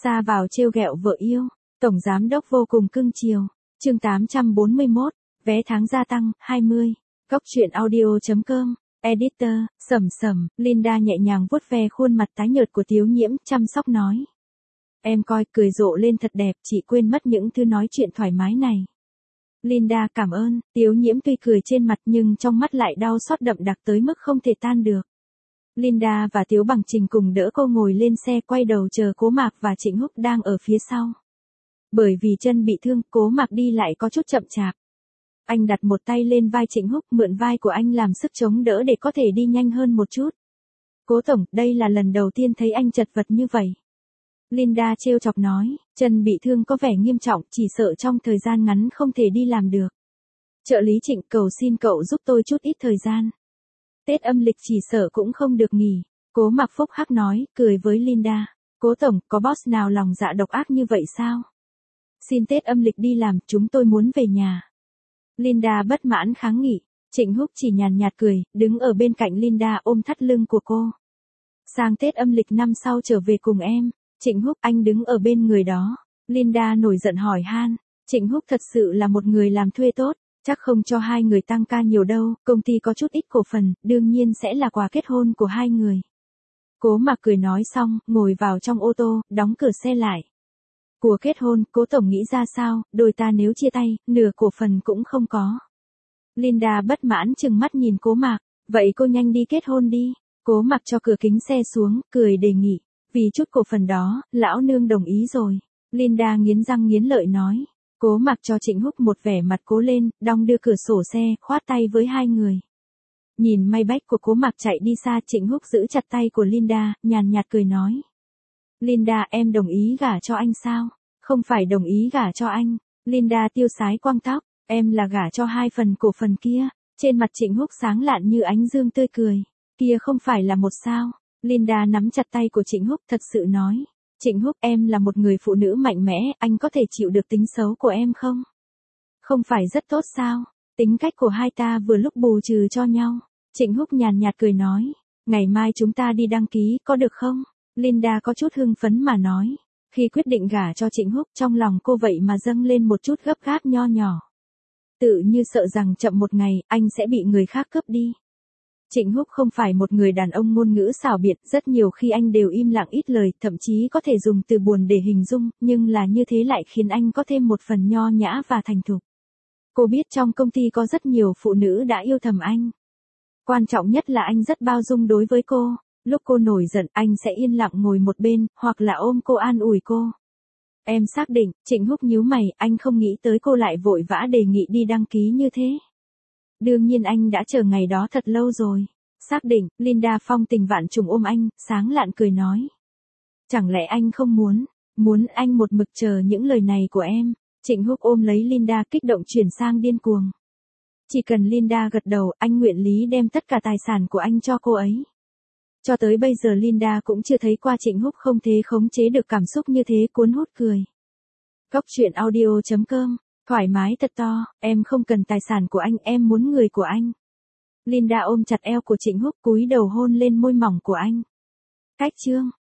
Xa vào trêu ghẹo vợ yêu, tổng giám đốc vô cùng cưng chiều. Chương 841, vé tháng gia tăng 20. Góc truyện audio.com. Editor, Sầm, Linda nhẹ nhàng vuốt ve khuôn mặt tái nhợt của Tiếu Nhiễm, chăm sóc nói. Em coi, cười rộ lên thật đẹp, chị quên mất những thứ nói chuyện thoải mái này. Linda cảm ơn. Tiếu Nhiễm tuy cười trên mặt nhưng trong mắt lại đau xót đậm đặc tới mức không thể tan được. Linda và Tiếu Bằng Trình cùng đỡ cô ngồi lên xe, quay đầu chờ Cố Mạc và Trịnh Húc đang ở phía sau. Bởi vì chân bị thương, Cố Mạc đi lại có chút chậm chạp. Anh đặt một tay lên vai Trịnh Húc, mượn vai của anh làm sức chống đỡ để có thể đi nhanh hơn một chút. Cố tổng, đây là lần đầu tiên thấy anh chật vật như vậy. Linda trêu chọc nói, chân bị thương có vẻ nghiêm trọng, chỉ sợ trong thời gian ngắn không thể đi làm được. Trợ lý Trịnh, cầu xin cậu giúp tôi chút ít thời gian. Tết âm lịch chỉ sợ cũng không được nghỉ. Cố Mạc phúc hắc nói, cười với Linda. Cố tổng, có boss nào lòng dạ độc ác như vậy sao? Xin Tết âm lịch đi làm, chúng tôi muốn về nhà. Linda bất mãn kháng nghị. Trịnh Húc chỉ nhàn nhạt cười, đứng ở bên cạnh Linda ôm thắt lưng của cô. Sang Tết âm lịch năm sau trở về cùng em. Trịnh Húc, anh đứng ở bên người đó. Linda nổi giận hỏi han. Trịnh Húc thật sự là một người làm thuê tốt, chắc không cho hai người tăng ca nhiều đâu, công ty có chút ít cổ phần, đương nhiên sẽ là quà kết hôn của hai người. Cố Mạc cười nói xong, ngồi vào trong ô tô, đóng cửa xe lại. Của kết hôn, Cố tổng nghĩ ra sao, đôi ta nếu chia tay, nửa cổ phần cũng không có. Linda bất mãn trừng mắt nhìn Cố Mạc, vậy cô nhanh đi kết hôn đi. Cố Mạc cho cửa kính xe xuống, cười đề nghị, vì chút cổ phần đó, lão nương đồng ý rồi. Linda nghiến răng nghiến lợi nói. Cố Mạc cho Trịnh Húc một vẻ mặt cố lên, đong đưa cửa sổ xe, khoát tay với hai người. Nhìn Maybach của Cố Mạc chạy đi xa, Trịnh Húc giữ chặt tay của Linda, nhàn nhạt cười nói. Linda, em đồng ý gả cho anh sao? Không phải đồng ý gả cho anh. Linda tiêu sái quăng tóc, em là gả cho 2 phần cổ phần kia. Trên mặt Trịnh Húc sáng lạn như ánh dương tươi cười. Kia không phải là một sao? Linda nắm chặt tay của Trịnh Húc thật sự nói. Trịnh Húc, em là một người phụ nữ mạnh mẽ, anh có thể chịu được tính xấu của em không? Không phải rất tốt sao? Tính cách của hai ta vừa lúc bù trừ cho nhau. Trịnh Húc nhàn nhạt cười nói. Ngày mai chúng ta đi đăng ký, có được không? Linda có chút hưng phấn mà nói. Khi quyết định gả cho Trịnh Húc, trong lòng cô vậy mà dâng lên một chút gấp gáp nho nhỏ. Tự như sợ rằng chậm một ngày, anh sẽ bị người khác cướp đi. Trịnh Húc không phải một người đàn ông ngôn ngữ xảo biệt, rất nhiều khi anh đều im lặng ít lời, thậm chí có thể dùng từ buồn để hình dung, nhưng là như thế lại khiến anh có thêm một phần nho nhã và thành thục. Cô biết trong công ty có rất nhiều phụ nữ đã yêu thầm anh. Quan trọng nhất là anh rất bao dung đối với cô, lúc cô nổi giận anh sẽ yên lặng ngồi một bên, hoặc là ôm cô an ủi cô. Em xác định, Trịnh Húc nhíu mày, anh không nghĩ tới cô lại vội vã đề nghị đi đăng ký như thế. Đương nhiên anh đã chờ ngày đó thật lâu rồi. Xác định, Linda phong tình vạn trùng ôm anh, sáng lạn cười nói. Chẳng lẽ anh không muốn anh một mực chờ những lời này của em. Trịnh Húc ôm lấy Linda kích động chuyển sang điên cuồng. Chỉ cần Linda gật đầu, anh nguyện lý đem tất cả tài sản của anh cho cô ấy. Cho tới bây giờ Linda cũng chưa thấy qua Trịnh Húc không thể khống chế được cảm xúc như thế, cuốn hút cười. Góc truyện audio.com. Thoải mái thật to, em không cần tài sản của anh, em muốn người của anh. Linda ôm chặt eo của Trịnh Húc, cúi đầu hôn lên môi mỏng của anh. Cách chương.